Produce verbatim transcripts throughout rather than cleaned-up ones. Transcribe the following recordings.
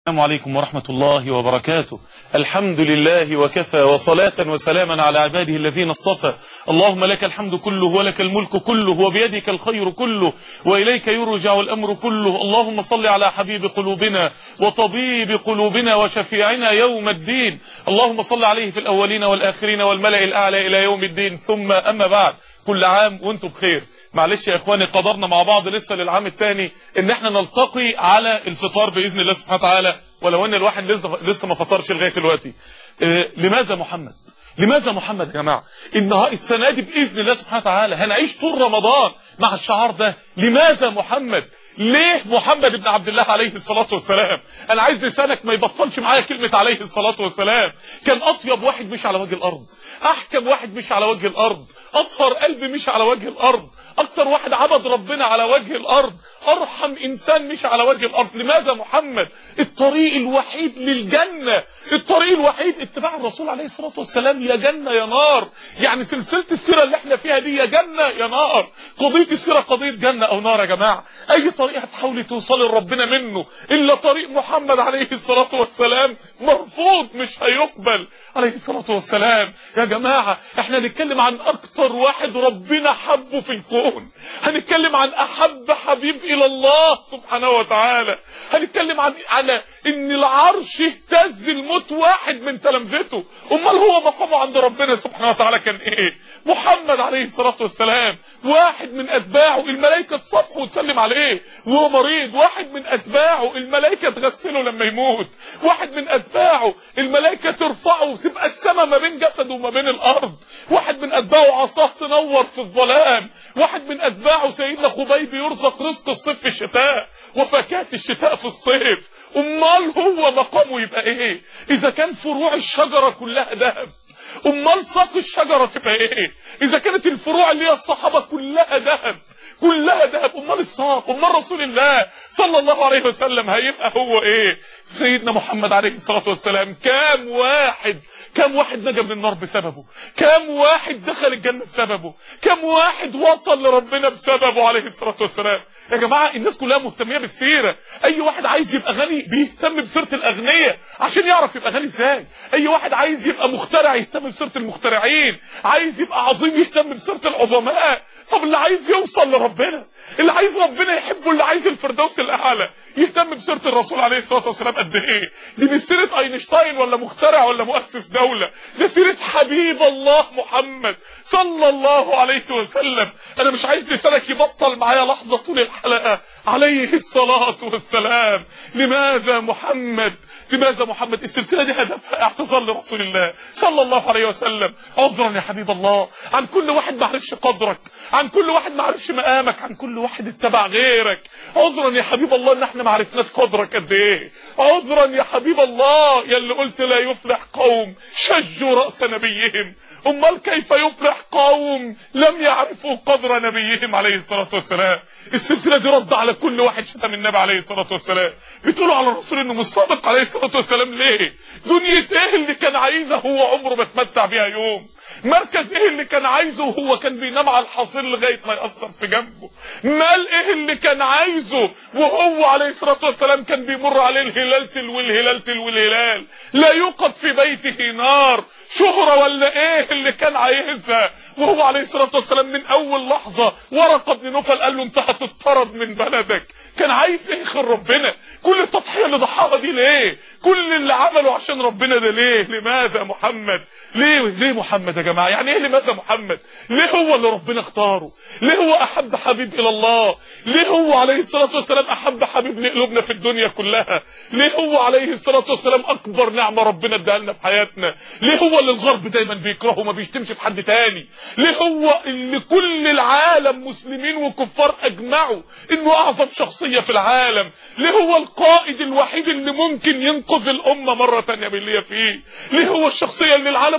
السلام عليكم ورحمة الله وبركاته. الحمد لله وكفى، وصلاة وسلاما على عباده الذين اصطفى. اللهم لك الحمد كله ولك الملك كله وبيدك الخير كله وإليك يرجع الأمر كله. اللهم صل على حبيب قلوبنا وطبيب قلوبنا وشفيعنا يوم الدين. اللهم صل عليه في الأولين والآخرين والملأ الأعلى إلى يوم الدين. ثم أما بعد، كل عام وانتم بخير. معلش يا اخواني، قدرنا مع بعض لسه للعام الثاني ان احنا نلتقي على الفطار باذن الله سبحانه وتعالى، ولو ان الواحد لسه لسه ما فطرش لغايه دلوقتي. اه لماذا محمد؟ لماذا محمد يا جماعه؟ النهار السنه دي باذن الله سبحانه وتعالى هنعيش طول رمضان مع الشعار ده، لماذا محمد؟ ليه محمد بن عبد الله عليه الصلاه والسلام؟ انا عايز لسانك ما يبطلش معايا كلمه عليه الصلاه والسلام. كان اطيب واحد مش على وجه الارض، احكم واحد مش على وجه الارض، اطهر قلب مش على وجه الارض، اكتر واحد عبد ربنا على وجه الارض، ارحم انسان مش على وجه الارض. لماذا محمد؟ الطريق الوحيد للجنة، الطريق الوحيد اتباع الرسول عليه الصلاة والسلام. يا جنة يا نار، يعني سلسلة السيرة اللي احنا فيها دي يا جنة يا نار. قضية السيرة قضية جنة او نار يا جماعة. اي طريق هتحاولي توصلي لربنا منه الا طريق محمد عليه الصلاة والسلام مرفوض، مش هيقبل عليه الصلاة والسلام. يا جماعة احنا هنتكلم عن اكتر واحد ربنا حبه في الكون، هنتكلم عن احب حبيب الى الله سبحانه وتعالى، هنتكلم عن على ان العرش اهتز الموت واحد من تلامذته. امال هو مقامه عند ربنا سبحانه وتعالى كان ايه؟ محمد عليه الصلاة والسلام واحد من اتباعه الملائكة تصفحه وتسلم عليه وهو مريض، واحد من اتباعه الملائكة تغسله لما يموت، واحد من اتباعه الملائكة ترفعه وتبقى السماء ما بين جسده وما بين الارض، واحد من اتباعه عصاه تنور في الظلام، واحد من اتباعه سيدنا خبيب يرزق رزق الصيف في الشتاء وفاكهة الشتاء في الصيف. امال هو مقامه يبقى ايه؟ اذا كان فروع الشجرة كلها ذهب، امال ساق الشجرة تبقى ايه؟ اذا كانت الفروع اللي هي الصحابة كلها ذهب، كلها ذهب، امال الساق، امال رسول الله صلى الله عليه وسلم هيبقى هو ايه؟ سيدنا محمد عليه الصلاة والسلام كام واحد كم واحد نجا من النار بسببه، كم واحد دخل الجنة بسببه، كم واحد وصل لربنا بسببه عليه الصلاة والسلام. يا جماعة الناس كلها مهتمية بالسيرة، اي واحد عايز يبقى غني بيهتم بسيرة الاغنياء عشان يعرف يبقى غني ازاي، اي واحد عايز يبقى مخترع يهتم بسيرة المخترعين، عايز يبقى عظيم يهتم بسيرة العظماء. طب اللي عايز يوصل لربنا، اللي عايز ربنا يحبه، اللي عايز الفردوس الاعلى يهتم بسيرة الرسول عليه الصلاة والسلام قد ايه؟ دي مش سيرة اينشتاين ولا مخترع ولا مؤسس دولة، دي سيرة حبيب الله محمد صلى الله عليه وسلم. انا مش عايز لسانك يبطل معايا لحظة طول الحلقة عليه الصلاة والسلام. لماذا محمد؟ لماذا محمد؟ السلسلة دي هدفها اعتذار لرسول الله صلى الله عليه وسلم. عذرا يا حبيب الله عن كل واحد ما عرفش قدرك، عن كل واحد ما عرفش مقامك، عن كل واحد اتبع غيرك. عذرا يا حبيب الله ان احنا ما عرفناش قدرك قد ايه. عذرا يا حبيب الله يا اللي قلت لا يفلح قوم شجوا رأس نبيهم. امال كيف يفلح قوم لم يعرفوا قدر نبيهم عليه الصلاة والسلام؟ السلسلة دي رد على كل واحد شتم النبي عليه الصلاة والسلام. بتقولوا على الرسول انه مش صادق عليه الصلاة والسلام ليه؟ دنيا ايه اللي كان عايزها هو عمره ما اتمتع بيها يوم؟ مركز ايه اللي كان عايزه وهو كان بينام على الحصير لغايه ما يأثر في جنبه؟ مال ايه اللي كان عايزه وهو عليه الصلاه والسلام كان بيمر عليه الهلال تلو الهلال تلو الهلال لا يوقد في بيته نار؟ شهرة ولا ايه اللي كان عايزها وهو عليه الصلاه والسلام من اول لحظه ورقه بن نوفل قال له انت هتطرد من بلدك؟ كان عايز ايه خير ربنا؟ كل التضحيه اللي ضحاها دي ليه؟ كل اللي عمله عشان ربنا ده ليه؟ لماذا محمد؟ ليه ليه محمد يا جماعه؟ يعني ايه لماذا محمد؟ ليه هو اللي ربنا اختاره؟ ليه هو احب حبيب الى الله؟ ليه هو عليه الصلاه والسلام احب حبيب لقلوبنا في الدنيا كلها؟ ليه هو عليه الصلاه والسلام اكبر نعمه ربنا اداها لنا في حياتنا؟ ليه هو اللي الغرب دايما بيكرهه وما بيشتمش في حد تاني؟ ليه هو اللي كل العالم مسلمين وكفار اجمعوا انه اعظم شخصيه في العالم؟ ليه هو القائد الوحيد اللي ممكن ينقذ الامه مره تانيه باللي هي فيه؟ ليه هو الشخصيه اللي العالم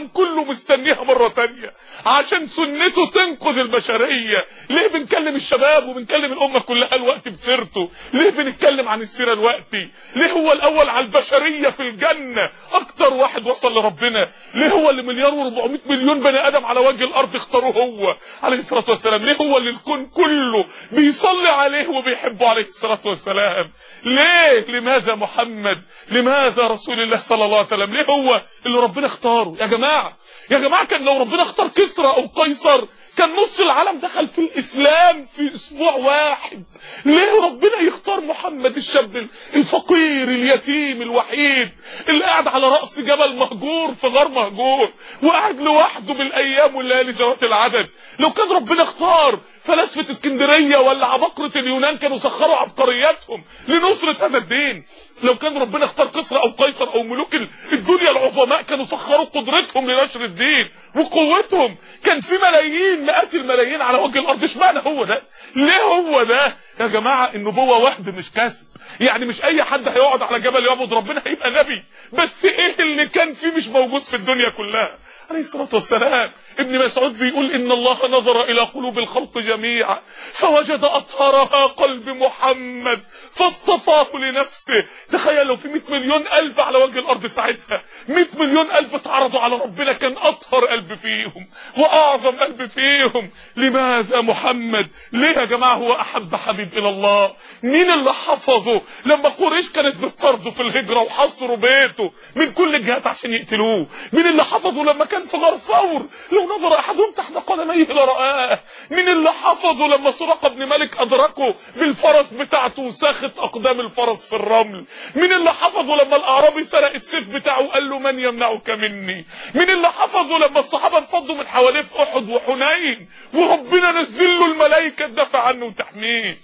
العالم كله مستنيها مرة تانية عشان سنته تنقذ البشرية. ليه بنكلم الشباب وبنكلم الأمة كلها الوقت بسيرته؟ ليه بنتكلم عن السيرة الوقتي؟ ليه هو الأول على البشرية في الجنة، أكتر واحد وصل لربنا؟ ليه هو اللي مليار وربعمائة مليون بني آدم على وجه الأرض اختاروه هو عليه الصلاة والسلام؟ ليه هو اللي الكون كله بيصلي عليه وبيحبه عليه الصلاة والسلام؟ ليه؟ لماذا محمد؟ لماذا رسول الله صلى الله عليه وسلم؟ ليه هو اللي ربنا اختاره؟ يا جماعة يا جماعة كان لو ربنا اختار كسرى أو قيصر كان نص العالم دخل في الإسلام في أسبوع واحد. ليه ربنا يختار محمد الشاب الفقير اليتيم الوحيد اللي قاعد على رأس جبل مهجور في غار مهجور وقاعد لوحده بالأيام والليالي ذوات العدد؟ لو كان ربنا اختار فلاسفة اسكندرية ولا عباقرة اليونان كانوا سخروا عبقرياتهم لنصرة هذا الدين. لو كان ربنا اختار كسرى او قيصر او ملوك الدنيا العظماء كانوا سخروا قدرتهم لنشر الدين وقوتهم. كان في ملايين مئات الملايين على وجه الارض. اشمعنى هو ده؟ ليه هو ده؟ يا جماعة النبوة وهب مش كسب. يعني مش اي حد هيقعد على جبل يعبد ربنا هيبقى نبي. بس ايه اللي كان فيه مش موجود في الدنيا كلها عليه الصلاة والسلام؟ ابن مسعود بيقول إن الله نظر إلى قلوب الخلق جميعا فوجد أطهرها قلب محمد فاصطفاه لنفسه. تخيل لو في مئة مليون قلب على وجه الأرض ساعتها، مئة مليون قلب اتعرضوا على ربنا، كان أطهر قلب فيهم وأعظم قلب فيهم. لماذا محمد؟ ليه يا جماعة هو أحب حبيب إلى الله؟ مين اللي حفظه لما قريش كانت بتطرده في الهجرة وحصروا بيته من كل الجهات عشان يقتلوه؟ مين اللي حفظه لما كان في غار ثور لو نظر أحدهم تحت قدميه لرآه؟ مين اللي حفظه لما سراقة بن مالك أدركه بالفرس بتاعته وساخت أقدام الفرس في الرمل؟ مين اللي حفظه لما الأعرابي سرق السيف بتاعه وقال له من يمنعك مني؟ مين اللي حفظه لما الصحابة انفضوا من حواليه في أحد وحنين وربنا نزل له الملائكة تدافع عنه وتحميه؟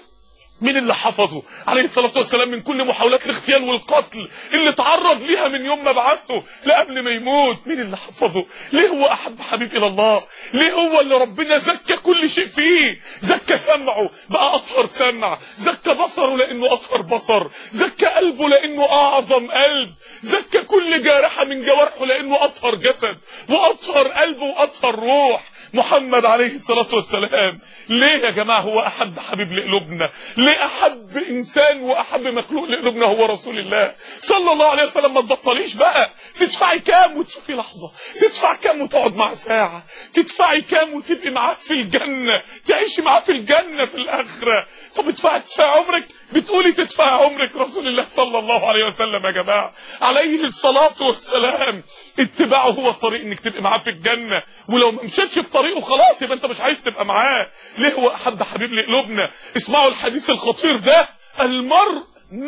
مين اللي حفظه عليه الصلاة والسلام من كل محاولات الاغتيال والقتل اللي تعرض ليها من يوم ما بعثه لقبل ما يموت؟ مين اللي حفظه؟ ليه هو أحب حبيب إلى الله؟ ليه هو اللي ربنا زكى كل شيء فيه؟ زكى سمعه بقى أطهر سمع، زكى بصره لأنه أطهر بصر، زكى قلبه لأنه أعظم قلب، زكى كل جارحة من جوارحه لأنه أطهر جسد وأطهر قلب وأطهر روح. محمد عليه الصلاة والسلام ليه يا جماعة هو أحب حبيب لقلوبنا؟ ليه أحب إنسان وأحب مخلوق لقلوبنا هو رسول الله صلى الله عليه وسلم؟ ما تبطليش بقى. تدفعي كام وتشوفي لحظة؟ تدفع كام وتقعد مع ساعة؟ تدفعي كام وتبقي معاه في الجنة؟ تعيشي معاه في الجنة في الآخرة؟ طب ادفعي تدفعي عمرك؟ بتقولي تدفعي عمرك رسول الله صلى الله عليه وسلم. يا جماعة عليه الصلاة والسلام اتباعه هو الطريق انك تبقى معاه في الجنة، ولو ما مشيتش في طريقه خلاص يبقى انت مش عايز تبقى معاه. ليه هو احب حبيب لقلوبنا؟ اسمعوا الحديث الخطير ده، المرء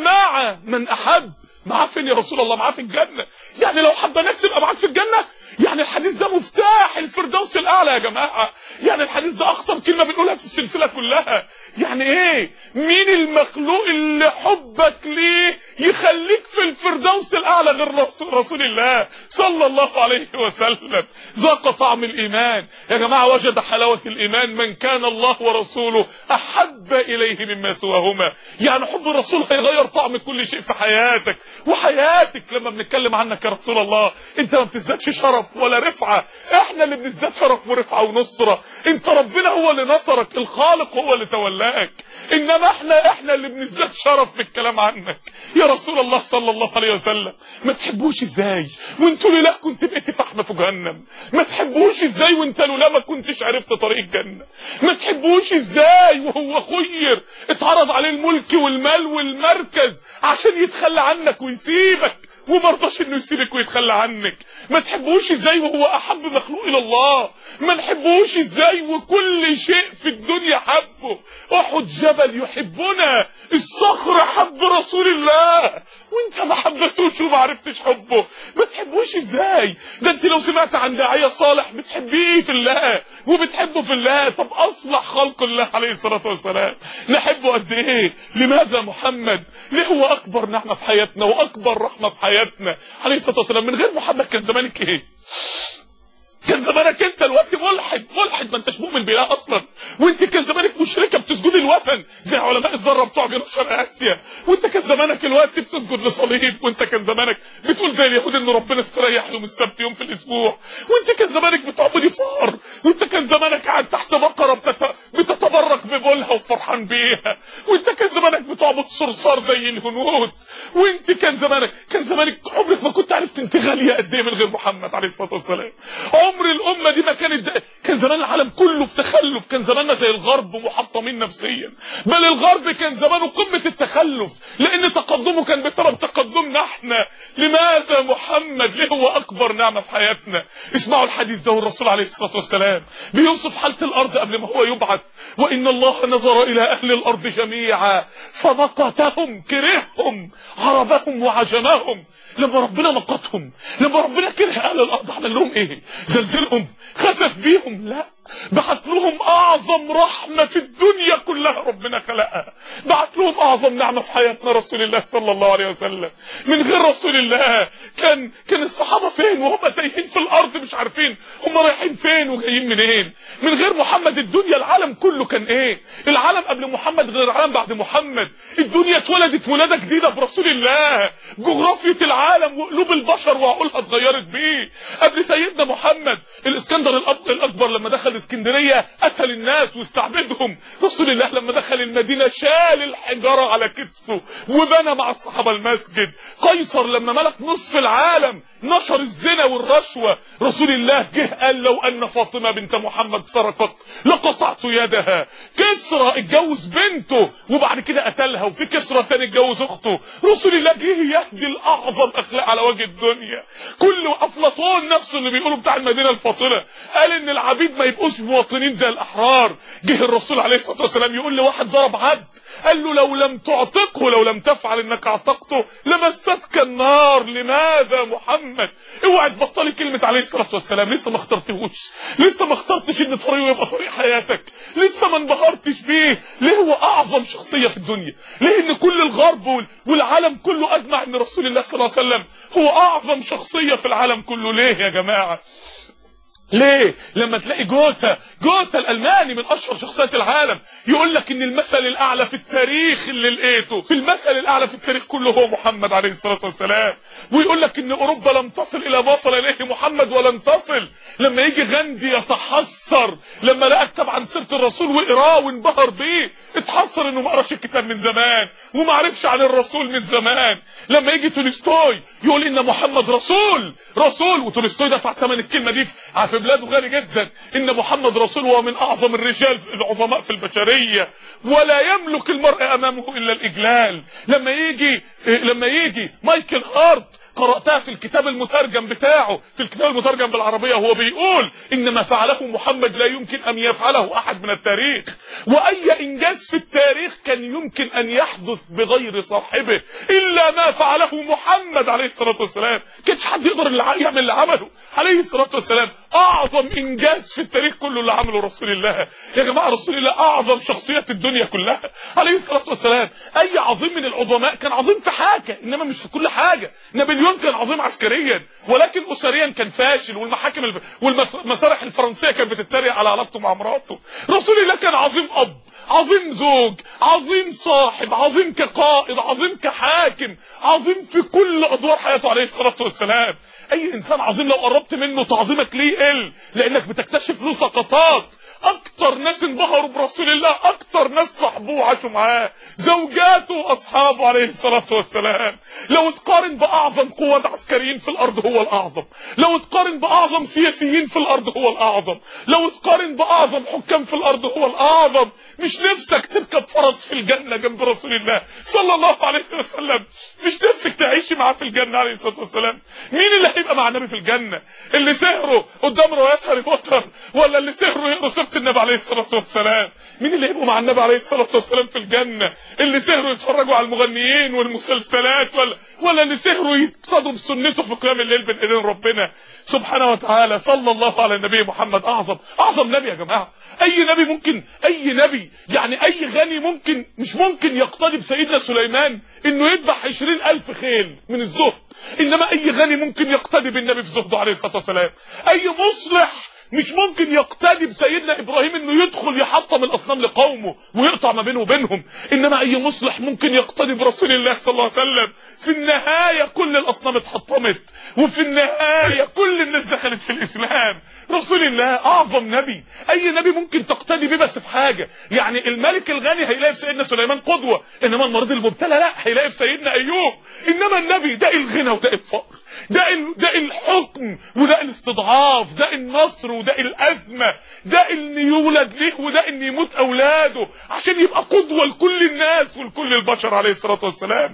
مع من احب. معاه فين يا رسول الله؟ معاه في الجنة. يعني لو حبناك تبقى معاك في الجنة؟ يعني الحديث ده مفتاح الفردوس الاعلى يا جماعة. يعني الحديث ده اخطر كلمة بنقولها في السلسلة كلها. يعني ايه؟ مين المخلوق اللي حبك ليه يخليك في الفردوس الاعلى غير رسول الله صلى الله عليه وسلم؟ ذاق طعم الايمان يا جماعة، وجد حلاوة الايمان من كان الله ورسوله احب اليه مما سواهما. يعني حب الرسول هيغير طعم كل شيء في حياتك وحياتك. لما بنتكلم عنك يا رسول الله انت ما بتزدادش شرف ولا رفعة، احنا اللي بنزداد شرف ورفعة ونصرة. انت ربنا هو اللي نصرك، الخالق هو اللي تولاك، انما احنا احنا اللي بنزداد شرف بالكلام عنك يا رسول الله صلى الله عليه وسلم. ما تحبوش ازاي وانتوا لولا كنت بقيت فحمة في جهنم؟ ما تحبوش ازاي وانت لولا ما كنتش عرفت طريق الجنة؟ ما تحبوش ازاي وهو خير اتعرض عليه الملك والمال والمركز عشان يتخلى عنك ويسيبك وما رضاش انه يسيبك ويتخلى عنك؟ ما تحبوش ازاي وهو احب مخلوق الى الله؟ ما نحبوش ازاي وكل شيء في الدنيا حبه؟ احد جبل يحبنا، الصخر حب رسول الله وانت ما حبتوش وما عرفتش حبه. ما تحبوش ازاي؟ ده انت لو سمعت عن داعية صالح بتحبيه في الله وبتحبه في الله. طب اصلح خلق الله عليه الصلاة والسلام نحبه قد ايه؟ لماذا محمد؟ ليه هو اكبر نعمة في حياتنا واكبر رحمة في حياتنا عليه الصلاة والسلام؟ من غير محمد كان زمانك ايه؟ كان زمانك انت دلوقتي ملحد ملحد ما انتش مؤمن بالله اصلا، وانت كان زمانك مشركه بتسجد الوثن زي علماء الذره بتوع جنوب شرق اسيا، وانت كان زمانك دلوقتي بتسجد لصليب، وانت كان زمانك بتقول زي اليهود ان ربنا استريح يوم السبت يوم في الاسبوع، وانت كان زمانك بتعبد فار، وانت كان زمانك قاعد تحت بقره بتت... بتتبرك ببولها وفرحان بيها، وانت كان زمانك بتعبد صرصار زي الهنود، وانت كان زمانك كان زمانك عمرك ما كنت عرفت انت غاليه قد ايه من غير محمد عليه الصلاه والسلام. عمر الامه دي ما كانت ده. كان زمان العالم كله في تخلف، كان زماننا زي الغرب محطمين نفسيا، بل الغرب كان زمانه قمه التخلف لان تقدمه كان بسبب تقدمنا احنا. لماذا محمد؟ ليه هو اكبر نعمه في حياتنا. اسمعوا الحديث ده، والرسول عليه الصلاه والسلام بيوصف حاله الارض قبل ما هو يبعث: وان الله نظر الى اهل الارض جميعا فمقتهم، كرههم، عربهم وعجمهم. لما ربنا مقتهم، لما ربنا كره اهل الارض، عمل لهم ايه؟ زلزلهم؟ خسف بيهم؟ لا، بعت لهم اعظم رحمه في الدنيا كلها ربنا خلقها، بعت لهم اعظم نعمه في حياتنا رسول الله صلى الله عليه وسلم. من غير رسول الله كان كان الصحابه فين وهم تايهين في الارض مش عارفين هم رايحين فين وجايين منين. من غير محمد الدنيا العالم كله كان ايه؟ العالم قبل محمد غير العالم بعد محمد. الدنيا اتولدت ولاده جديده برسول الله، جغرافيه العالم وقلوب البشر وعقولها اتغيرت بيه. قبل سيدنا محمد الاسكندر الاكبر لما دخل اسكندريه قتل الناس واستعبدهم. رسول الله لما دخل المدينه شال الحجاره على كتفه وبنى مع الصحابه المسجد. قيصر لما ملك نصف العالم نشر الزنا والرشوه. رسول الله جه قال: لو ان فاطمه بنت محمد سرقت لقطعت يدها. كسرى اتجوز بنته وبعد كده قتلها، وفي كسرى تاني اتجوز اخته. رسول الله جه يهدي الاعظم اخلاق على وجه الدنيا. كل افلاطون نفسه اللي بيقولوا بتاع المدينه الفاضله قال ان العبيد ما يبقوش مواطنين زي الاحرار. جه الرسول عليه الصلاه والسلام يقول لواحد ضرب عبد، قال له: لو لم تعتقه، لو لم تفعل انك اعتقته لمستك النار. لماذا محمد؟ اوعى تبطلي كلمه عليه الصلاه والسلام. لسه ما اخترتهوش، لسه ما اخترتش ان طريقه يبقى طريق حياتك، لسه ما انبهرتش بيه. ليه هو اعظم شخصيه في الدنيا؟ ليه ان كل الغرب والعالم كله اجمع ان رسول الله صلى الله عليه وسلم هو اعظم شخصيه في العالم كله؟ ليه يا جماعه؟ ليه؟ لما تلاقي جوتا جوتا الالماني من اشهر شخصيات العالم يقول لك ان المثل الاعلى في التاريخ اللي لقيته، في المثل الاعلى في التاريخ كله هو محمد عليه الصلاه والسلام. ويقول لك ان اوروبا لم تصل الى ما وصل اليه محمد ولن تصل. لما يجي غاندي يتحسر لما لقى كتاب عن سيره الرسول وقراه وانبهر بيه، اتحسر انه ما قراش الكتاب من زمان وما عرفش عن الرسول من زمان. لما يجي تولستوي يقول ان محمد رسول رسول، وتولستوي دفع ثمن الكلمه دي في بلاده غالي جدا، ان محمد رسول هو من اعظم الرجال العظماء في البشريه، ولا يملك المرء امامه الا الاجلال. لما يجي لما يجي مايكل هارت، قرأتها في الكتاب المترجم بتاعه، في الكتاب المترجم بالعربية، وهو بيقول إن ما فعله محمد لا يمكن أن يفعله أحد من التاريخ، وأي إنجاز في التاريخ كان يمكن أن يحدث بغير صاحبه إلا ما فعله محمد عليه الصلاة والسلام. كانش حد يقدر يعمل اللي عمله عليه الصلاة والسلام. أعظم إنجاز في التاريخ كله اللي عمله رسول الله يا جماعة. رسول الله أعظم شخصيات الدنيا كلها عليه الصلاة والسلام. أي عظيم من العظماء كان عظيم في حاجة إنما مش في كل حاجة. نابليون كان عظيم عسكريا ولكن أسريا كان فاشل، والمحاكم الف... والمسارح الفرنسية كانت بتتريق على علاقته مع مراته. رسول الله كان عظيم أب، عظيم زوج، عظيم صاحب، عظيم كقائد، عظيم كحاكم، عظيم في كل أدوار حياته عليه الصلاة والسلام. أي إنسان عظيم لو قربت منه تعظيمك ليه قل، لأنك بتكتشف له سقطات. اكتر ناس انبهروا برسول الله، اكتر ناس صاحبوه وعاشوا معاه، زوجاته واصحابه عليه الصلاه والسلام. لو تقارن باعظم قوات عسكريين في الارض هو الاعظم، لو تقارن باعظم سياسيين في الارض هو الاعظم، لو تقارن باعظم حكام في الارض هو الاعظم. مش نفسك تركب فرس في الجنه جنب رسول الله صلى الله عليه وسلم؟ مش نفسك تعيش معاه في الجنه عليه الصلاه والسلام؟ مين اللي هيبقى مع النبي في الجنه؟ اللي سهروا قدام روايات هاري بوتر، ولا اللي سهروا يقروا سيره النبي عليه الصلاه والسلام. مين اللي يبقوا مع النبي عليه الصلاه والسلام في الجنه؟ اللي سهروا يتفرجوا على المغنيين والمسلسلات، ولا ولا اللي سهروا يقتدوا بسنته في قيام الليل بين ايدين ربنا سبحانه وتعالى. صلى الله على النبي محمد. اعظم اعظم نبي يا جماعه. اي نبي ممكن، اي نبي يعني اي غني ممكن، مش ممكن يقتدي بسيدنا سليمان انه يذبح عشرين الف خيل من الزهد، انما اي غني ممكن يقتدي بالنبي في زهده عليه الصلاه والسلام. اي مصلح مش ممكن يقتدي بسيدنا ابراهيم انه يدخل يحطم الاصنام لقومه ويقطع ما بينه وبينهم، انما اي مصلح ممكن يقتدي برسول الله صلى الله عليه وسلم. في النهايه كل الاصنام اتحطمت، وفي النهايه كل الناس دخلت في الاسلام. رسول الله اعظم نبي. اي نبي ممكن تقتدي بيه بس في حاجه، يعني الملك الغني هيلاقي في سيدنا سليمان قدوه، انما المريض المبتلى لا، هيلاقي في سيدنا ايوب. انما النبي ده الغنى وده الفقر، ده ده الحكم وده الاستضعاف، ده النصر وده الازمه، ده ان يولد ليه وده ان يموت اولاده، عشان يبقى قدوه لكل الناس ولكل البشر عليه الصلاه والسلام.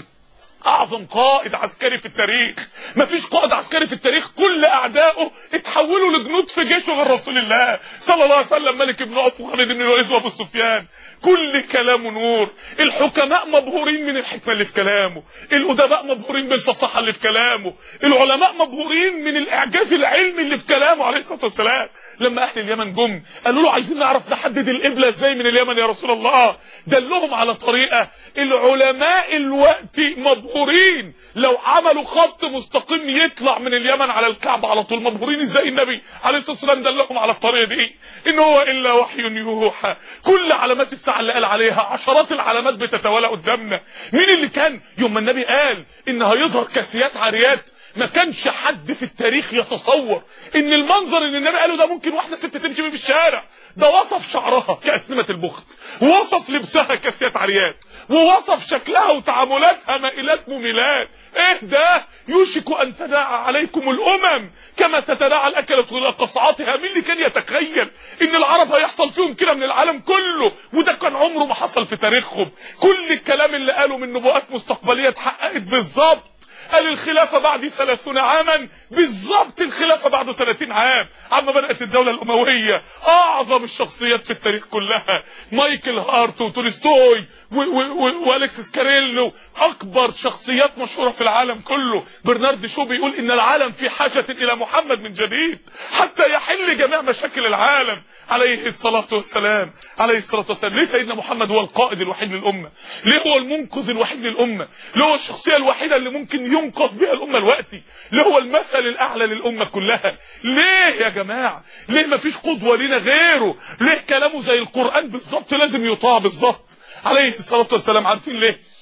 اعظم قائد عسكري في التاريخ. مفيش قائد عسكري في التاريخ كل اعدائه اتحولوا لجنود في جيشه غير رسول الله صلى الله عليه وسلم. ملك بن عوف وخالد بن الوليد وابو سفيان كل كلامه نور. الحكماء مبهورين من الحكمه اللي في كلامه، الادباء مبهورين بالفصاحه اللي في كلامه، العلماء مبهورين من الاعجاز العلمي اللي في كلامه عليه الصلاه والسلام. لما اهل اليمن جم قالوا له عايزين نعرف نحدد القبله ازاي من اليمن يا رسول الله، دلهم على طريقه. العلماء الوقت مبهورين لو عملوا خط مستقيم يطلع من اليمن على الكعبه على طول، مبهورين ازاي النبي عليه الصلاه والسلام دلهم على الطريقه دي. ان هو الا وحي يوحى. كل علامات الساعه اللي قال عليها، عشرات العلامات بتتوالى قدامنا. مين اللي كان يوم ما النبي قال ان هيظهر كاسيات عاريات؟ ما كانش حد في التاريخ يتصور ان المنظر اللي النبي قاله ده ممكن واحده ست تمشي بيه في الشارع. ده وصف شعرها كأسنمة البخت، ووصف لبسها كاسيات عريات، ووصف شكلها وتعاملاتها مائلات مميلات. ايه ده؟ يوشك ان تداعى عليكم الامم كما تتداعى الاكلة الى قصعاتها. مين اللي كان يتخيل ان العرب هيحصل فيهم كده من العالم كله؟ وده كان عمره ما حصل في تاريخهم. كل الكلام اللي قاله من نبوءات مستقبليه اتحققت بالظبط. قال الخلافة بعد ثلاثين عاما، بالظبط الخلافة بعد ثلاثين عام عما بدأت الدولة الأموية. أعظم الشخصيات في التاريخ كلها، مايكل هارت وتولستوي وأليكس سكاريلو، أكبر شخصيات مشهورة في العالم كله. برنارد شو بيقول إن العالم في حاجة إلى محمد من جديد حتى يحل جميع مشاكل العالم عليه الصلاة والسلام. عليه الصلاة والسلام. ليه سيدنا محمد هو القائد الوحيد للأمة؟ ليه هو المنقذ الوحيد للأمة؟ ليه هو الشخصية الوحيدة اللي ممكن ينقذ بها الأمة الوقتي؟ ليه هو المثل الأعلى للأمة كلها؟ ليه يا جماعة؟ ليه مفيش قدوة لنا غيره؟ ليه كلامه زي القرآن بالظبط لازم يطاع بالظبط عليه الصلاة والسلام؟ عارفين ليه؟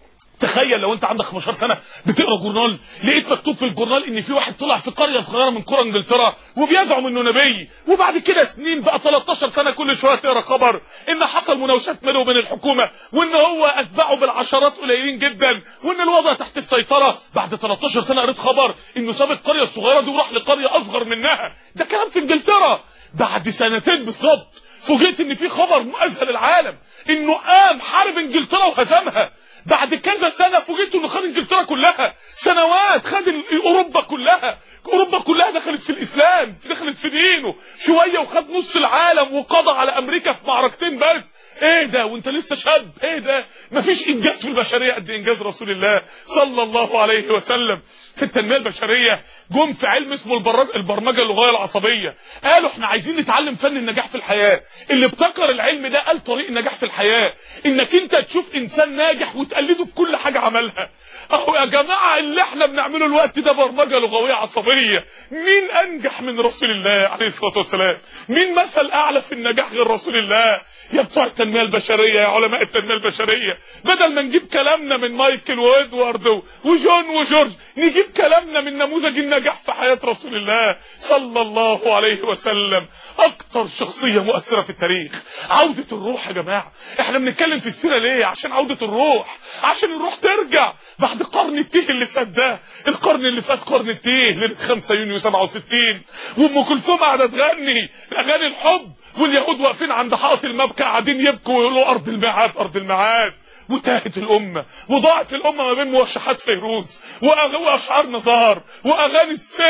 تخيل لو انت عندك خمستاشر سنه بتقرا جورنال، لقيت مكتوب في الجورنال ان في واحد طلع في قريه صغيره من قرى انجلترا وبيزعم انه نبي، وبعد كده سنين بقى تلتاشر سنه كل شويه تقرا خبر ان حصل مناوشات بينه وبين الحكومه، وان هو اتباعه بالعشرات قليلين جدا، وان الوضع تحت السيطره. بعد تلتاشر سنه قريت خبر انه ساب القريه الصغيره دي وراح لقريه اصغر منها. ده كلام في انجلترا. بعد سنتين بالظبط فوجئت ان في خبر مؤذى للعالم انه قام حارب انجلترا وهزمها. بعد كذا سنه فوجئت انه خد انجلترا كلها. سنوات خد اوروبا كلها. اوروبا كلها دخلت في الاسلام، دخلت في دينه شويه، وخد نص العالم وقضى على امريكا في معركتين بس. ايه ده وانت لسه شاب؟ ايه ده؟ مفيش انجاز في البشريه قد انجاز رسول الله صلى الله عليه وسلم. في التنميه البشريه جم في علم اسمه البرمجه اللغويه العصبيه، قالوا احنا عايزين نتعلم فن النجاح في الحياه. اللي ابتكر العلم ده قال طريق النجاح في الحياه انك انت تشوف انسان ناجح وتقلده في كل حاجه عملها. اهو يا جماعه اللي احنا بنعمله الوقت ده برمجه لغويه عصبيه. مين انجح من رسول الله عليه الصلاه والسلام؟ مين مثل اعلى في النجاح غير رسول الله؟ يا بتوع التنميه البشريه، يا علماء التنميه البشريه، بدل ما نجيب كلامنا من مايكل وادوارد وجون وجورج، نجيب كلامنا من نموذج النجاح في حياه رسول الله صلى الله عليه وسلم. اكتر شخصيه مؤثره في التاريخ. عوده الروح يا جماعه. احنا بنتكلم في السيره ليه؟ عشان عوده الروح، عشان الروح ترجع بعد قرن التيه اللي فات ده. القرن اللي فات قرن التيه، ليله خمسة يونيو سبعة وستين، وام كلثوم قاعده تغني اغاني الحب، واليهود واقفين عند حائط المبكى قاعدين يبكوا ويقولوا ارض الميعاد ارض الميعاد. وتاهت الامه وضاعت الامه ما بين موشحات فيروز واشعار نزار واغاني الست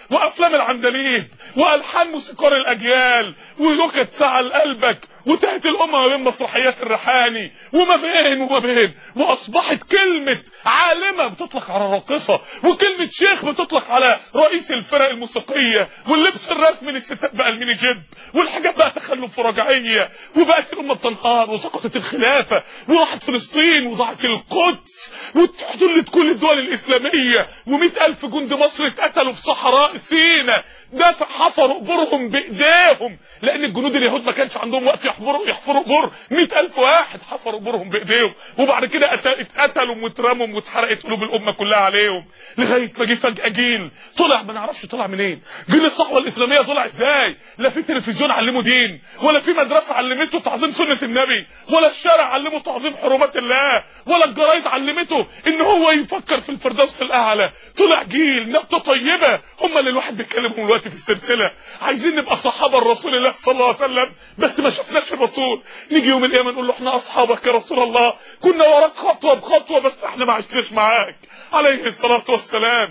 وافلام العندليب والحان موسيقار الاجيال ونكت سعى قلبك، وتهت الامه ما بين مسرحيات الريحاني وما بين وما بين واصبحت كلمه عالمه بتطلق على راقصه، وكلمه شيخ بتطلق على رئيس الفرق الموسيقيه، واللبس الرسمي للستات بقى الميني جيب، والحاجات بقى تخلف ورجعيه، وبقت الامه بتنهار، وسقطت الخلافه، وراحت فلسطين، وضاعت القدس، واتحدلت كل الدول الاسلاميه، ومئة الف جند مصر اتقتلوا في صحراء سيناء، ده حفروا قبورهم بايديهم، لان الجنود اليهود ما كانش عندهم وقت يحفروا يحفروا قبور، مئة الف واحد حفروا قبورهم بايديهم، وبعد كده اتقتلوا واترموا واتحرقت قلوب الامه كلها عليهم، لغايه ما جه فجاه جيل طلع ما نعرفش طلع منين. جيل الصحوه الاسلاميه طلع ازاي؟ لا في تلفزيون علمه دين، ولا في مدرسه علمته تعظيم سنه النبي، ولا الشارع علمه تعظيم حرمات الله، ولا الجرايد علمته ان هو يفكر في الفردوس الاعلى. طلع جيل نبته طيبه، هم اللي الواحد بيتكلمهم دلوقتي في السلسله. عايزين نبقى صحابه الرسول الله صلى الله عليه وسلم، بس ما شفناش الرسول. نيجي يوم القيامه نقول له احنا اصحابك يا رسول الله، كنا وراك خطوه بخطوه، بس احنا ما عشناش معاك عليه الصلاه والسلام.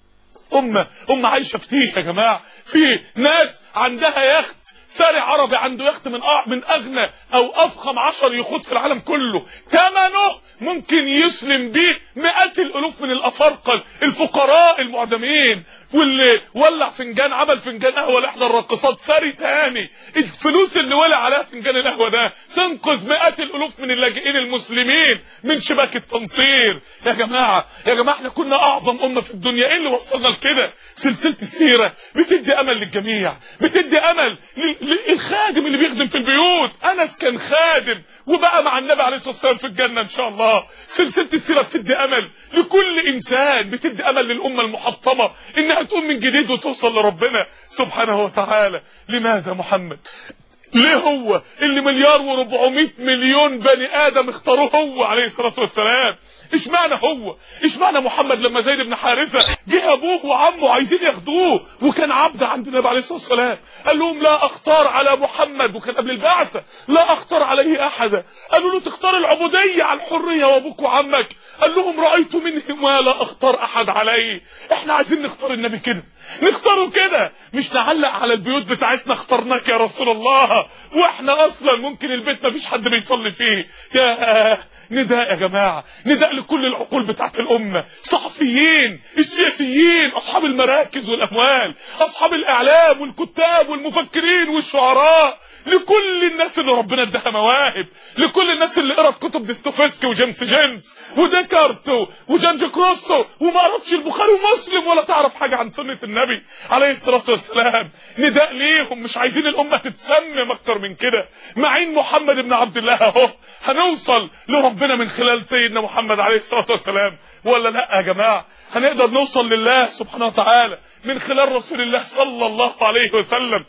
امه امه عايشه في تيه يا جماعه، في ناس عندها يخت، ساري عربي عنده يخت من من اغنى او افخم عشر يخوت في العالم كله، ثمنه ممكن يسلم بيه مئات الالوف من الافارقه الفقراء المعدمين. واللي ولع فنجان، عمل فنجان قهوه لاحدى الراقصات، ساري تاني، الفلوس اللي ولع عليها فنجان القهوه ده تنقذ مئات الالوف من اللاجئين المسلمين من شباك التنصير. يا جماعه يا جماعه احنا كنا اعظم امه في الدنيا، ايه اللي وصلنا لكده؟ سلسله السيره بتدي امل للجميع، بتدي امل للخادم اللي بيخدم في البيوت. انس كان خادم وبقى مع النبي عليه الصلاه والسلام في الجنه ان شاء الله. سلسله السيره بتدي امل لكل انسان، بتدي امل للامه المحطمه انها تقوم من جديد وتوصل لربنا سبحانه وتعالى. لماذا محمد؟ ليه هو اللي مليار وربعمائة مليون بني ادم اختاروه هو عليه الصلاه والسلام؟ ايش معنى هو؟ ايش معنى محمد لما زيد بن حارثه جه ابوه وعمه عايزين ياخدوه وكان عبد عند النبي عليه الصلاه والسلام، قال لهم لا اختار على محمد، وكان قبل البعثه، لا اختار عليه احدا. قالوا له تختار العبوديه على الحريه وابوك وعمك، قال لهم رايت منهم ما لا اختار احد عليه. احنا عايزين نختار النبي كده، نختاره كده، مش نعلق على البيوت بتاعتنا اخترناك يا رسول الله واحنا اصلا ممكن البيت ما فيش حد بيصلي فيه. يا نداء يا جماعه، نداء لكل العقول بتاعت الامه، صحفيين، السياسيين، اصحاب المراكز والاموال، اصحاب الاعلام والكتاب والمفكرين والشعراء، لكل الناس اللي ربنا اداها مواهب، لكل الناس اللي قرأت كتب ديستوفسكي وجيمس جينز وديكارت وجان جاك روسو وما قرأتش البخاري ومسلم ولا تعرف حاجه عن سنه النبي عليه الصلاه والسلام. نداء ليهم، مش عايزين الامه تتسمم اكتر من كده. معين محمد بن عبد الله اهو، هنوصل لربنا من خلال سيدنا محمد عليه الصلاه والسلام ولا لا يا جماعه؟ هنقدر نوصل لله سبحانه وتعالى من خلال رسول الله صلى الله عليه وسلم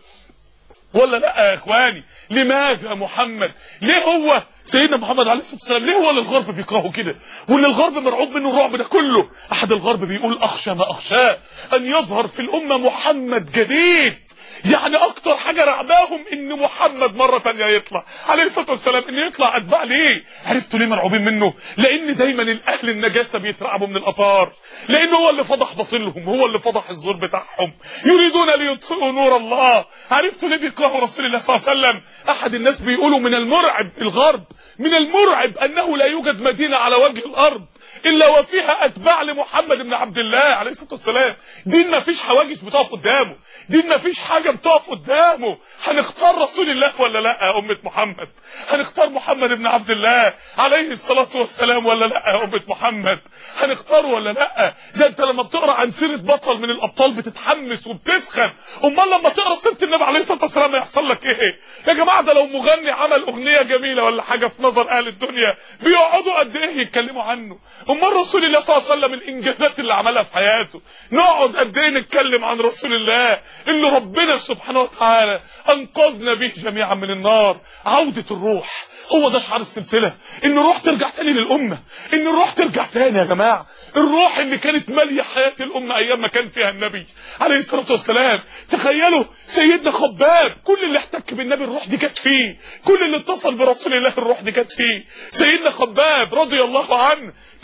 ولا لا يا اخواني؟ لماذا محمد؟ ليه هو سيدنا محمد عليه الصلاه والسلام ليه هو اللي الغرب بيكرهه كده، واللي الغرب مرعوب منه الرعب ده كله؟ احد الغرب بيقول اخشى ما اخشاه ان يظهر في الامه محمد جديد، يعني اكتر حاجه رعباهم ان محمد مره ثانيه يطلع عليه الصلاه والسلام، ان يطلع اتباع. ليه؟ عرفتوا ليه مرعوبين منه؟ لان دايما الاهل النجاسه بيترعبوا من الاطهار، لانه هو اللي فضح باطلهم، هو اللي فضح الزور بتاعهم، يريدون ليطفئوا نور الله. عرفتوا ليه بيكرهوا رسول الله صلى الله عليه وسلم؟ احد الناس بيقولوا من المرعب، الغرب من المرعب انه لا يوجد مدينه على وجه الارض الا وفيها اتباع لمحمد بن عبد الله عليه الصلاه والسلام. دين ما فيش حواجز بتقف قدامه، دين ما فيش حاجه بتقف قدامه. هنختار رسول الله ولا لا يا امه محمد؟ هنختار محمد بن عبد الله عليه الصلاه والسلام ولا لا يا امه محمد؟ هنختاره ولا لا؟ ده انت لما بتقرا عن سيره بطل من الابطال بتتحمس وبتسخن، امال لما تقرا سيره النبي عليه الصلاه والسلام هيحصل لك ايه يا جماعه؟ ده لو مغني عمل اغنيه جميله ولا حاجه في نظر اهل الدنيا بيقعدوا قد ايه يتكلموا عنه. امال رسول الله صلى الله عليه وسلم الانجازات اللي عملها في حياته، نقعد قد ايه نتكلم عن رسول الله اللي ربنا سبحانه وتعالى انقذنا به جميعا من النار. عوده الروح، هو ده شعار السلسله، ان الروح ترجع تاني للامه، ان الروح ترجع تاني يا جماعه. الروح اللي كانت ماليه حياه الامه ايام ما كان فيها النبي عليه الصلاه والسلام. تخيلوا سيدنا خباب، كل اللي احتك بالنبي الروح دي كانت فيه، كل اللي اتصل برسول الله الروح دي كانت فيه. سيدنا خباب رضي الله عنه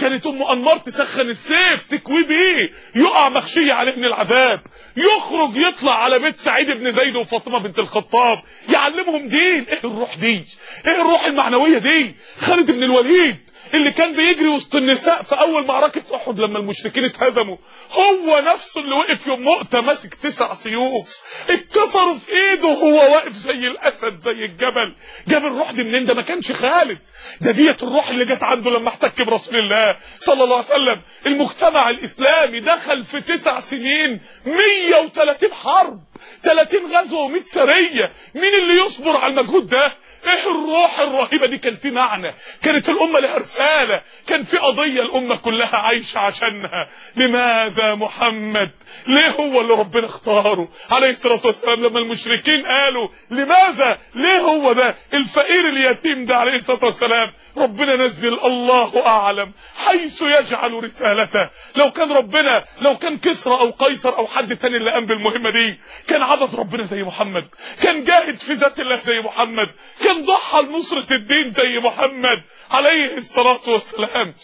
كانت ام انمار تسخن السيف تكوي بيه يقع مغشية عليه من العذاب، يخرج يطلع على بيت سعيد بن زيد وفاطمة بنت الخطاب يعلمهم دين. ايه الروح دي؟ ايه الروح المعنوية دي؟ خالد بن الوليد اللي كان بيجري وسط النساء في اول معركة احد لما المشركين اتهزموا، هو نفسه اللي وقف يوم مؤتة ماسك تسع سيوف اتكسروا في ايده وهو واقف زي الاسد زي الجبل. جاب الروح دي منين؟ ده ما كانش خالد، ده ديت الروح اللي جت عنده لما احتك برسول الله صلى الله عليه وسلم. المجتمع الاسلامي دخل في تسع سنين مية وتلاتين حرب، تلاتين غزوة ومية سرية. مين اللي يصبر على المجهود ده؟ ايه الروح الرهيبة دي؟ كان في معنى، كانت الامة لها رسالة، كان في قضية الامة كلها عايشة عشانها. لماذا محمد؟ ليه هو اللي ربنا اختاره عليه الصلاة والسلام؟ لما المشركين قالوا لماذا؟ ليه هو ده الفقير اليتيم ده عليه الصلاة والسلام؟ ربنا نزل الله اعلم حيث يجعل رسالته. لو كان ربنا لو كان كسرى او قيصر او حد تاني اللي قام بالمهمة دي كان عبد ربنا زي محمد، كان جاهد في ذات الله زي محمد، كان ضحى لنصرة الدين زي محمد عليه الصلاة والسلام.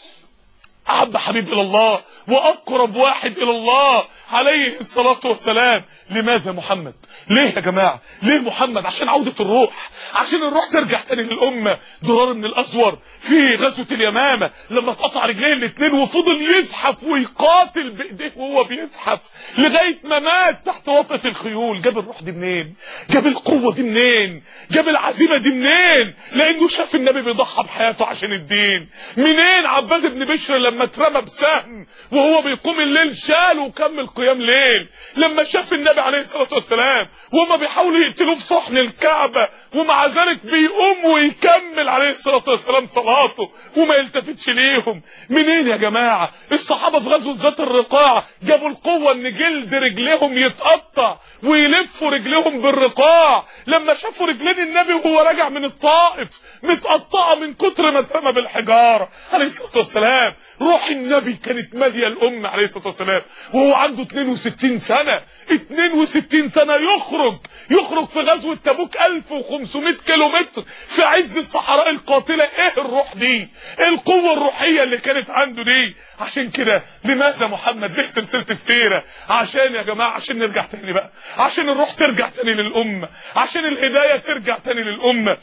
أحب حبيب إلى الله وأقرب واحد إلى الله عليه الصلاة والسلام. لماذا محمد؟ ليه يا جماعة؟ ليه محمد؟ عشان عودة الروح، عشان الروح ترجع تاني للأمة. ضرار بن الأزور في غزوة اليمامة لما اتقطع رجليه الاتنين وفضل يزحف ويقاتل بإيديه وهو بيزحف لغاية ما مات تحت وطأة الخيول. جاب الروح دي منين؟ جاب القوة دي منين؟ جاب العزيمة دي منين؟ لأنه شاف النبي بيضحى بحياته عشان الدين. منين؟ عباد بن بشر لما اترمى بسهم وهو بيقوم الليل شال وكمل قيام ليل. لما شاف النبي عليه الصلاة والسلام وهما بيحاولوا يقتلوه في صحن الكعبة ومع ذلك بيقوم ويكمل عليه الصلاة والسلام صلاته وما يلتفتش ليهم. منين يا جماعة؟ الصحابة في غزوة ذات الرقاع جابوا القوة ان جلد رجليهم يتقطع ويلفوا رجليهم بالرقاع لما شافوا رجلين النبي وهو راجع من الطائف متقطعة من كتر ما اترمى بالحجارة عليه الصلاة والسلام. روح النبي كانت مالية الأمة عليه الصلاة والسلام وهو عنده اتنين وستين سنة. اتنين وستين سنة يخرج يخرج في غزوة تبوك ألف وخمسمائة كيلو متر في عز الصحراء القاتلة. ايه الروح دي؟ ايه القوة الروحية اللي كانت عنده دي؟ عشان كده لماذا محمد؟ ليه سلسلة السيرة؟ عشان يا جماعة عشان نرجع تاني بقى، عشان الروح ترجع تاني للأمة، عشان الهداية ترجع تاني للأمة.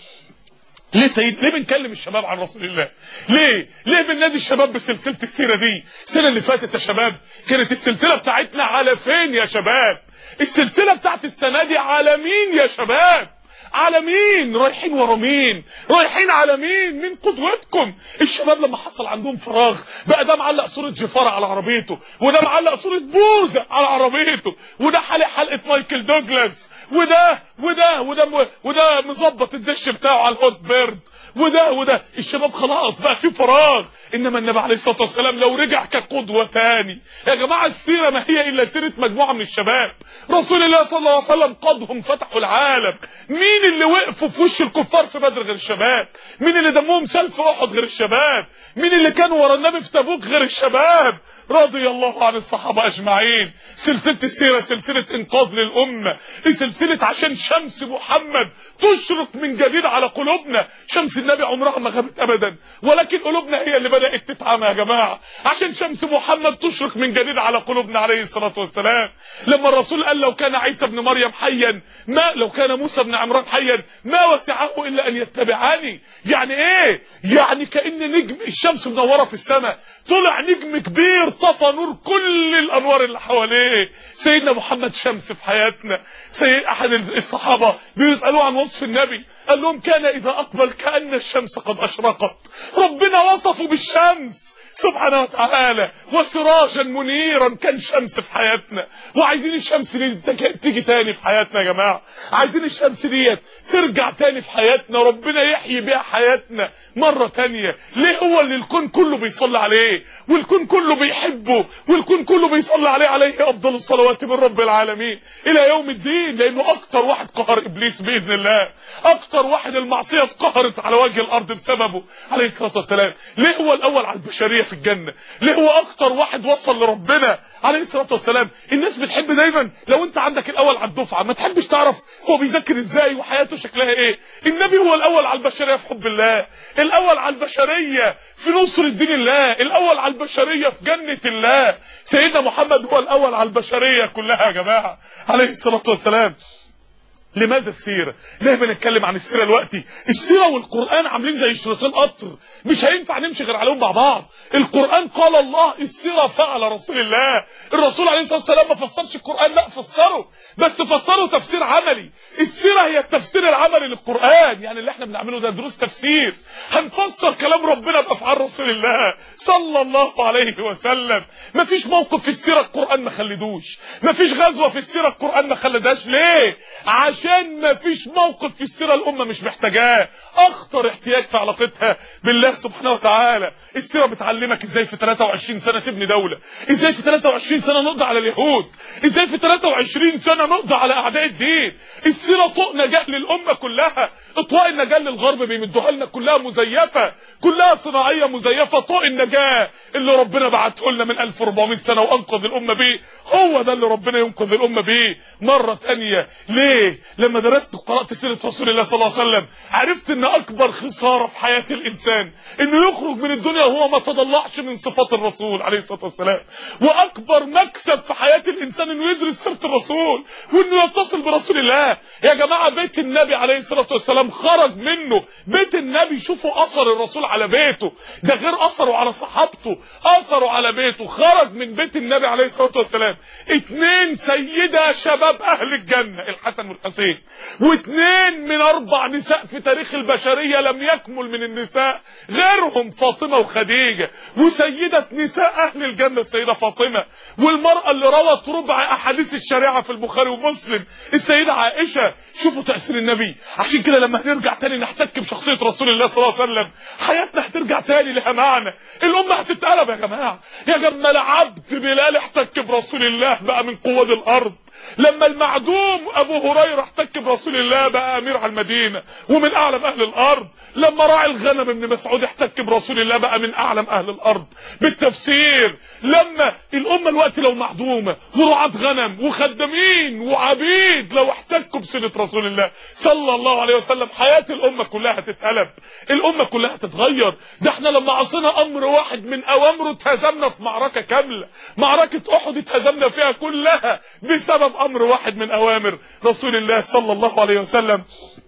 ليه سيد؟ ليه بنكلم الشباب عن رسول الله؟ ليه؟ ليه بننادي الشباب بسلسلة السيرة دي؟ السنة اللي فاتت يا شباب كانت السلسلة بتاعتنا على فين يا شباب؟ السلسلة بتاعت السنة دي على مين يا شباب؟ على مين؟ رايحين ورا مين؟ رايحين على مين؟ مين قدوتكم؟ الشباب لما حصل عندهم فراغ بقى ده معلق صورة جفارة على عربيته، وده معلق صورة بوزة على عربيته، وده حلق حلقة مايكل دوجلاس، وده وده وده وده مظبط الدش بتاعه على الهوت بيرد، وده وده. الشباب خلاص بقى في فراغ. انما النبي عليه الصلاه والسلام لو رجع كقدوه تاني يا جماعه. السيره ما هي الا سيره مجموعه من الشباب. رسول الله صلى الله عليه وسلم قادهم فتحوا العالم. مين اللي وقفوا في وش الكفار في بدر غير الشباب؟ مين اللي دمهم سال في احد غير الشباب؟ مين اللي كانوا ورا النبي في تبوك غير الشباب؟ رضي الله عن الصحابة اجمعين. سلسلة السيرة سلسلة انقاذ للأمة، سلسلة عشان شمس محمد تشرق من جديد على قلوبنا. شمس النبي عمرها ما غابت ابدا، ولكن قلوبنا هي اللي بدأت تتعمى يا جماعة. عشان شمس محمد تشرق من جديد على قلوبنا عليه الصلاة والسلام. لما الرسول قال لو كان عيسى بن مريم حيا ما لو كان موسى بن عمران حيا ما وسعه الا ان يتبعني. يعني ايه؟ يعني كأن نجم الشمس منورة في السماء طلع نجم كبير طفى نور كل الانوار اللي حواليه. سيدنا محمد شمس في حياتنا. سيد احد الصحابه بيسالوه عن وصف النبي قال لهم كان اذا اقبل كأن الشمس قد اشرقت. ربنا وصفه بالشمس سبحانه وتعالى وسراجا منيرا. كان شمس في حياتنا، وعايزين الشمس دي تيجي تاني في حياتنا يا جماعه. عايزين الشمس ديت ترجع تاني في حياتنا، ربنا يحيي بيها حياتنا مره تانيه. ليه؟ هو اللي الكون كله بيصلي عليه، والكون كله بيحبه، والكون كله بيصلي عليه عليه افضل الصلوات من رب العالمين الى يوم الدين. لانه اكتر واحد قهر ابليس باذن الله، اكتر واحد المعصيه اتقهرت على وجه الارض بسببه عليه الصلاه والسلام. ليه هو الاول على البشريه في الجنة؟ ليه هو اكتر واحد وصل لربنا عليه الصلاة والسلام؟ الناس بتحب دايما لو انت عندك لك الاول على الدفعه، ما تحبش تعرف هو بيذاكر ازاي وحياته شكلها ايه؟ النبي هو الاول على البشريه في حب الله، الاول على البشريه في نصر دين الله، الاول على البشريه في جنه الله. سيدنا محمد هو الاول على البشريه كلها يا جماعه عليه الصلاه والسلام. لماذا السيرة؟ ليه بنتكلم عن السيرة دلوقتي؟ السيرة والقرآن عاملين زي شريطين قطر، مش هينفع نمشي غير عليهم مع بعض. القرآن قال الله، السيرة فعل رسول الله. الرسول عليه الصلاة والسلام ما فسرش القرآن، لا فسره، بس فسره تفسير عملي. السيرة هي التفسير العملي للقرآن، يعني اللي احنا بنعمله ده دروس تفسير، هنفسر كلام ربنا بأفعال رسول الله صلى الله عليه وسلم. مفيش موقف في السيرة القرآن ما خلدوش، مفيش غزوة في السيرة القرآن ما خلدهاش. ليه؟ عشان عشان ما فيش موقف في السيرة الأمة مش محتاجاه، أخطر احتياج في علاقتها بالله سبحانه وتعالى. السيرة بتعلمك ازاي في ثلاثة وعشرين سنة تبني دولة، ازاي في ثلاثة وعشرين سنة نقضي على اليهود، ازاي في ثلاثة وعشرين سنة نقضي على أعداء الدين. السيرة طوق نجاة للأمة كلها، اطواء النجاة للغرب بيمدوها لنا كلها مزيفة، كلها صناعية مزيفة. طوق النجاة اللي ربنا بعته لنا من ألف وأربعمائة سنة وأنقذ الأمة بيه، هو ده اللي ربنا ينقذ الأمة بيه مرة تانية. ليه؟ لما درست وقرأت سيرة رسول الله صلى الله عليه وسلم عرفت ان اكبر خسارة في حياة الانسان انه يخرج من الدنيا وهو ما تضلعش من صفات الرسول عليه الصلاة والسلام، واكبر مكسب في حياة الانسان انه يدرس سيرة الرسول وانه يتصل برسول الله. يا جماعة بيت النبي عليه الصلاة والسلام خرج منه، بيت النبي شوفوا اثر الرسول على بيته، ده غير اثره على صحابته، اثره على بيته. خرج من بيت النبي عليه الصلاة والسلام اتنين سيدة شباب اهل الجنة، الحسن والحسين، واثنين من اربع نساء في تاريخ البشرية لم يكمل من النساء غيرهم، فاطمة وخديجة، وسيدة نساء اهل الجنة السيدة فاطمة، والمرأة اللي روت ربع احاديث الشريعة في البخاري ومسلم السيدة عائشة. شوفوا تأثير النبي. عشان كده لما هنرجع تاني نحتك بشخصية رسول الله صلى الله عليه وسلم حياتنا هترجع تاني لها معنى، الامة هتتقلب يا جماعة. يا جماعة العبد بلال احتك برسول الله بقى من قواد الارض، لما المعدوم ابو هريره احتك برسول الله بقى امير على المدينه ومن اعلم اهل الارض، لما راعي الغنم ابن مسعود احتك برسول الله بقى من اعلم اهل الارض بالتفسير. لما الامه الوقت لو معدومه ورعاة غنم وخدامين وعبيد لو احتكوا بسنه رسول الله صلى الله عليه وسلم حياه الامه كلها هتتقلب، الامه كلها هتتغير. ده احنا لما عصينا امر واحد من اوامره اتهزمنا في معركه كامله، معركه احد اتهزمنا فيها كلها بسبب امر واحد من اوامر رسول الله صلى الله عليه وسلم.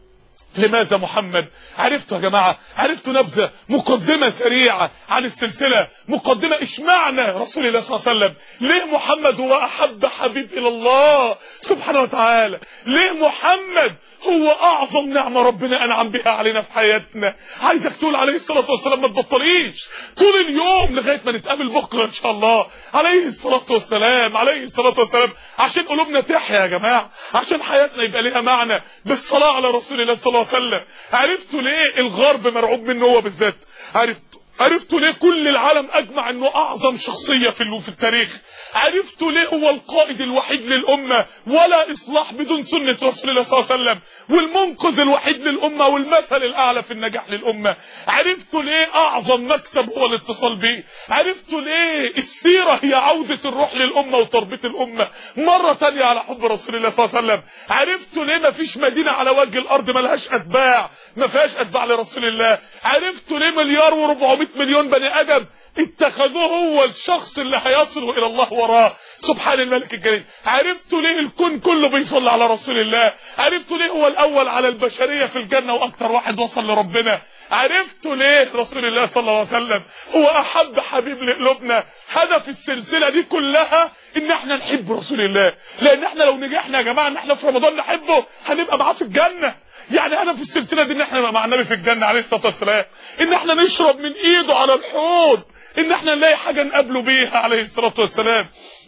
لماذا محمد؟ عرفتوا يا جماعة؟ عرفتوا نبذة مقدمة سريعة عن السلسلة، مقدمة اشمعنى رسول الله صلى الله عليه وسلم؟ ليه محمد هو احب حبيب الى الله سبحانه وتعالى؟ ليه محمد هو اعظم نعمة ربنا انعم بها علينا في حياتنا؟ عايزك تقول عليه الصلاة والسلام ما تبطليش طول اليوم لغاية ما نتقابل بكرة ان شاء الله. عليه الصلاة والسلام، عليه الصلاة والسلام، عشان قلوبنا تحيا يا جماعة، عشان حياتنا يبقى ليها معنى بالصلاة على رسول الله صلى الله عليه وسلم. عرفتوا ليه الغرب مرعوب منه هو بالذات؟ عرفتوا عرفتوا ليه كل العالم اجمع انه اعظم شخصية في في التاريخ؟ عرفتوا ليه هو القائد الوحيد للامة ولا اصلاح بدون سنة رسول الله صلى الله عليه وسلم، والمنقذ الوحيد للامة والمثل الاعلى في النجاح للامة؟ عرفتوا ليه اعظم مكسب هو الاتصال بيه؟ عرفتوا ليه السيرة هي عودة الروح للامة وتربية الامة مرة تانية على حب رسول الله صلى الله عليه وسلم؟ عرفتوا ليه ما فيش مدينة على وجه الارض ملهاش اتباع، ما فيهاش اتباع لرسول الله؟ عرفتوا ليه مليار وربعمائة مليون بني ادم اتخذوه هو الشخص اللي هيصلوا الى الله وراه سبحان الملك الجليل؟ عرفتوا ليه الكون كله بيصلي على رسول الله؟ عرفتوا ليه هو الاول على البشرية في الجنة واكتر واحد وصل لربنا؟ عرفتوا ليه رسول الله صلى الله عليه وسلم هو احب حبيب لقلوبنا؟ هدف السلسلة دي كلها ان احنا نحب رسول الله، لان احنا لو نجحنا يا جماعة ان احنا في رمضان نحبه هنبقى معاه في الجنة. يعني هدف السلسلة دي ان احنا نبقى مع النبي في الجنة عليه الصلاة والسلام، ان احنا نشرب من ايده على الحوض، ان احنا نلاقي حاجة نقابله بيها عليه الصلاة والسلام.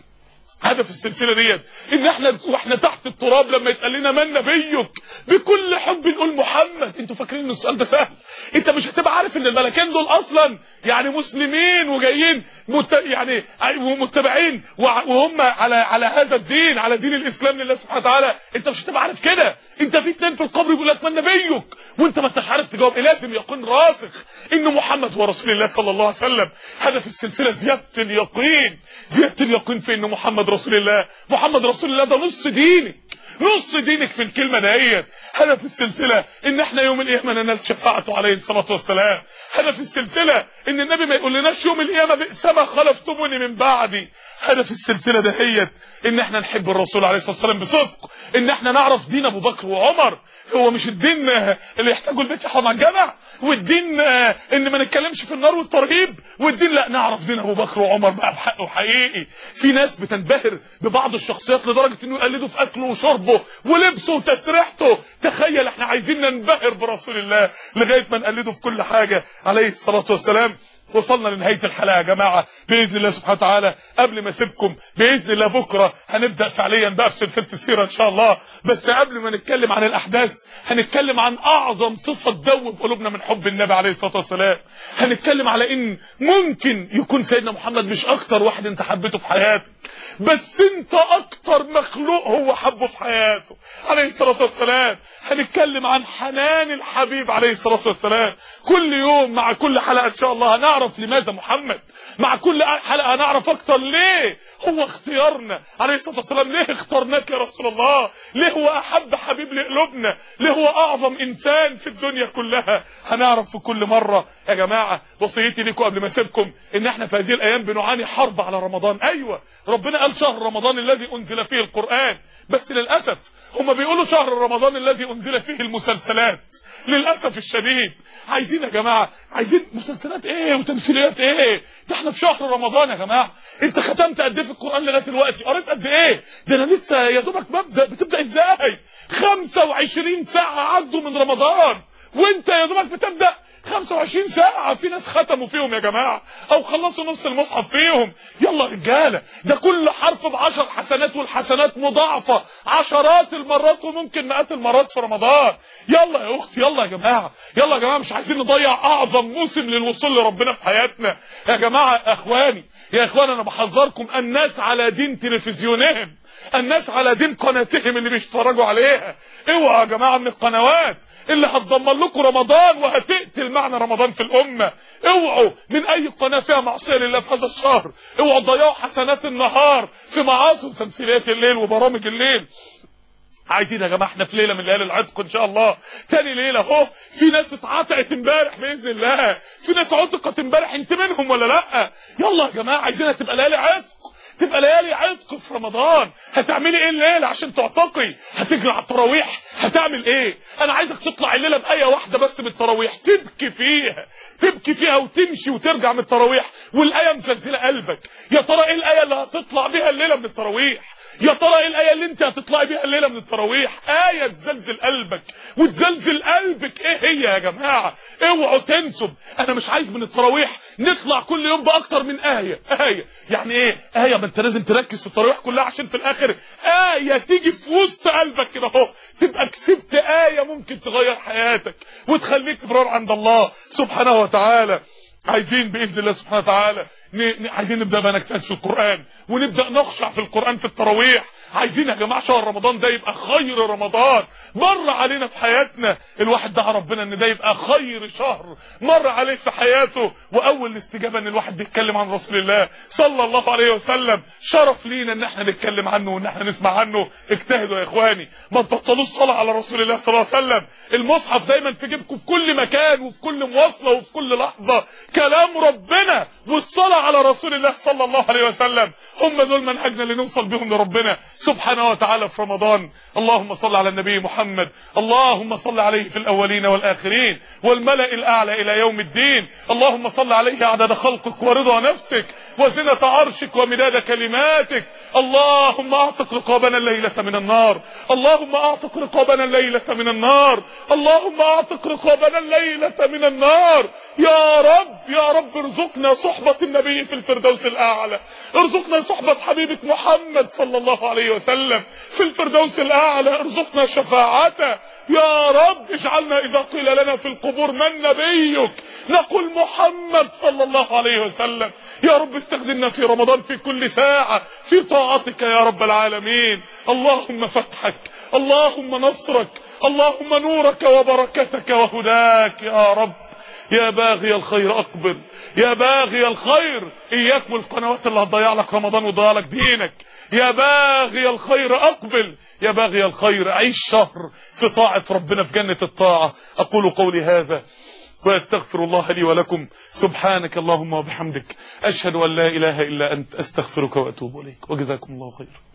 هدف السلسلة ديت ان احنا واحنا تحت التراب لما يتقال لنا من نبيك بكل حب نقول محمد. انتوا فاكرين ان السؤال ده سهل؟ انت مش هتبقى عارف ان الملكين دول اصلا يعني مسلمين وجايين مت... يعني متبعين وهم على على هذا الدين، على دين الاسلام لله سبحانه وتعالى. انت مش هتبقى عارف كده. انت في اتنين في القبر بيقول لك من نبيك وانت ما انتش عارف تجاوب ايه؟ لازم يكون راسخ ان محمد هو رسول الله صلى الله عليه وسلم. هدف السلسله زياده اليقين، زياده اليقين في ان محمد رسول الله. محمد رسول الله ده نص دينك، نص دينك في الكلمه ديت. هدف السلسله ان احنا يوم القيامه ننال شفاعته عليه الصلاه والسلام. هدف السلسله ان النبي ما يقولناش يوم القيامه بئس ما خلفتموني من بعدي. هدف السلسله دهيت ان احنا نحب الرسول عليه الصلاه والسلام بصدق، ان احنا نعرف دين ابو بكر وعمر. هو مش الدين اللي يحتاجوا البيت يحرم على الجامع، والدين ان ما نتكلمش في النار والترهيب، والدين لا نعرف دين ابو بكر وعمر بقى بحقه حقيقي. في ناس بتنبهر ببعض الشخصيات لدرجه انه يقلدوا في اكله وشربه ولبسه وتسريحته. تخيل احنا عايزين ننبهر برسول الله لغايه ما نقلده في كل حاجه عليه الصلاه والسلام. وصلنا لنهايه الحلقه يا جماعه باذن الله سبحانه وتعالى. قبل ما اسيبكم باذن الله بكره هنبدا فعليا بقى في سلسله السيره ان شاء الله. بس قبل ما نتكلم عن الاحداث هنتكلم عن اعظم صفه تدوب قلوبنا من حب النبي عليه الصلاه والسلام. هنتكلم على ان ممكن يكون سيدنا محمد مش اكتر واحد انت حبيته في حياتك، بس انت اكتر مخلوق هو حبه في حياته عليه الصلاه والسلام. هنتكلم عن حنان الحبيب عليه الصلاه والسلام. كل يوم مع كل حلقه ان شاء الله هنعرف لماذا محمد، مع كل حلقه هنعرف اكتر ليه هو اختيارنا عليه الصلاه والسلام. ليه اخترناك يا رسول الله؟ ليه هو احب حبيب لقلوبنا؟ ليه هو اعظم انسان في الدنيا كلها؟ هنعرف في كل مره يا جماعه. وصيتي لكم قبل ما اسيبكم ان احنا في هذه الايام بنعاني حرب على رمضان. ايوه ربنا قال شهر رمضان الذي انزل فيه القران، بس للاسف هم بيقولوا شهر رمضان الذي انزل فيه المسلسلات. للاسف الشديد عايزين يا جماعه، عايزين مسلسلات ايه وتمثيليات ايه؟ ده احنا في شهر رمضان يا جماعه. انت ختمت قد ايه في القران لغايه دلوقتي؟ قريت قد ايه؟ ده انا لسه يا دوبك ببدا. بتبدا ازاي؟ خمسة وعشرين ساعه عدوا من رمضان وانت يا دوبك بتبدا خمسة وعشرين ساعة. في ناس ختموا فيهم يا جماعة او خلصوا نص المصحف فيهم. يلا رجالة، ده كل حرف بعشر حسنات، والحسنات مضاعفة عشرات المرات وممكن مئات المرات في رمضان. يلا يا اختي، يلا يا جماعة، يلا يا جماعة. مش عايزين نضيع اعظم موسم للوصول لربنا في حياتنا يا جماعة. اخواني يا اخوان، انا بحذركم، الناس على دين تلفزيونهم، الناس على دين قناتهم اللي بيتفرجوا عليها. اوعوا يا جماعة من القنوات اللي هتدمر لكم رمضان وهتقتل معنى رمضان في الامه. اوعوا من اي قناه فيها معصيه لله في هذا الشهر. اوعوا تضيعوا حسنات النهار في معاصي وتمثيليات الليل وبرامج الليل. عايزين يا جماعه احنا في ليله من ليالي العتق ان شاء الله. تاني ليله اهو. في ناس اتعتقت امبارح باذن الله، في ناس عتقت امبارح. انت منهم ولا لا؟ يلا يا جماعه، عايزينها تبقى ليالي عتق، تبقى ليالي عتق في رمضان. هتعملي ايه الليله عشان تعتقي؟ هتجري على التراويح؟ هتعمل ايه؟ انا عايزك تطلع الليله بايه واحده بس من التراويح، تبكي فيها، تبكي فيها وتمشي وترجع من التراويح والايه مزلزله قلبك. يا ترى ايه الايه اللي هتطلع بيها الليله من التراويح؟ يا ترى ايه الايه اللي انت هتطلعي بيها الليله من التراويح؟ ايه تزلزل قلبك وتزلزل قلبك. ايه هي يا جماعه؟ اوعوا تنسوا. انا مش عايز من التراويح نطلع كل يوم باكتر من ايه. ايه يعني ايه ايه؟ ما انت لازم تركز في التراويح كلها عشان في الاخر ايه تيجي في وسط قلبك كده اهو، تبقى كسبت ايه ممكن تغير حياتك وتخليك ابرار عند الله سبحانه وتعالى. عايزين باذن الله سبحانه وتعالى ن... عايزين نبدا بقى نجتهد في القران ونبدا نخشع في القران في التراويح. عايزين يا جماعه شهر رمضان ده يبقى خير رمضان مر علينا في حياتنا. الواحد دعا ربنا ان ده يبقى خير شهر مر عليه في حياته. واول استجابه ان الواحد يتكلم عن رسول الله صلى الله عليه وسلم. شرف لينا ان احنا نتكلم عنه وان احنا نسمع عنه. اجتهدوا يا اخواني، ما تبطلوش صلاه على رسول الله صلى الله عليه وسلم. المصحف دايما في جيبكم في كل مكان وفي كل مواصله وفي كل لحظه. كلام ربنا والصلاه على رسول الله صلى الله عليه وسلم هم دول منهجنا اللي نوصل بهم لربنا سبحانه وتعالى في رمضان. اللهم صل على النبي محمد، اللهم صل عليه في الاولين والاخرين والملأ الاعلى الى يوم الدين. اللهم صل عليه عدد خلقك ورضا نفسك وزنة عرشك ومداد كلماتك. اللهم اعتق رقابنا الليلة من النار، اللهم اعتق رقابنا الليلة من النار، اللهم اعتق رقابنا الليلة من النار. يا رب يا رب ارزقنا صحبة النبي النبي في الفردوس الأعلى، ارزقنا صحبة حبيبك محمد صلى الله عليه وسلم في الفردوس الأعلى، ارزقنا شفاعته يا رب. اجعلنا إذا قيل لنا في القبور من نبيك نقول محمد صلى الله عليه وسلم. يا رب استخدمنا في رمضان في كل ساعة في طاعتك يا رب العالمين. اللهم فتحك، اللهم نصرك، اللهم نورك وبركتك وهداك يا رب. يا باغي الخير أقبل، يا باغي الخير إياك والقنوات اللي هتضيع لك رمضان وتضيع لك دينك. يا باغي الخير أقبل، يا باغي الخير عيش شهر في طاعة ربنا في جنة الطاعة. أقول قولي هذا وأستغفر الله لي ولكم. سبحانك اللهم وبحمدك، أشهد أن لا إله إلا أنت، أستغفرك وأتوب إليك، وجزاكم الله خيرا.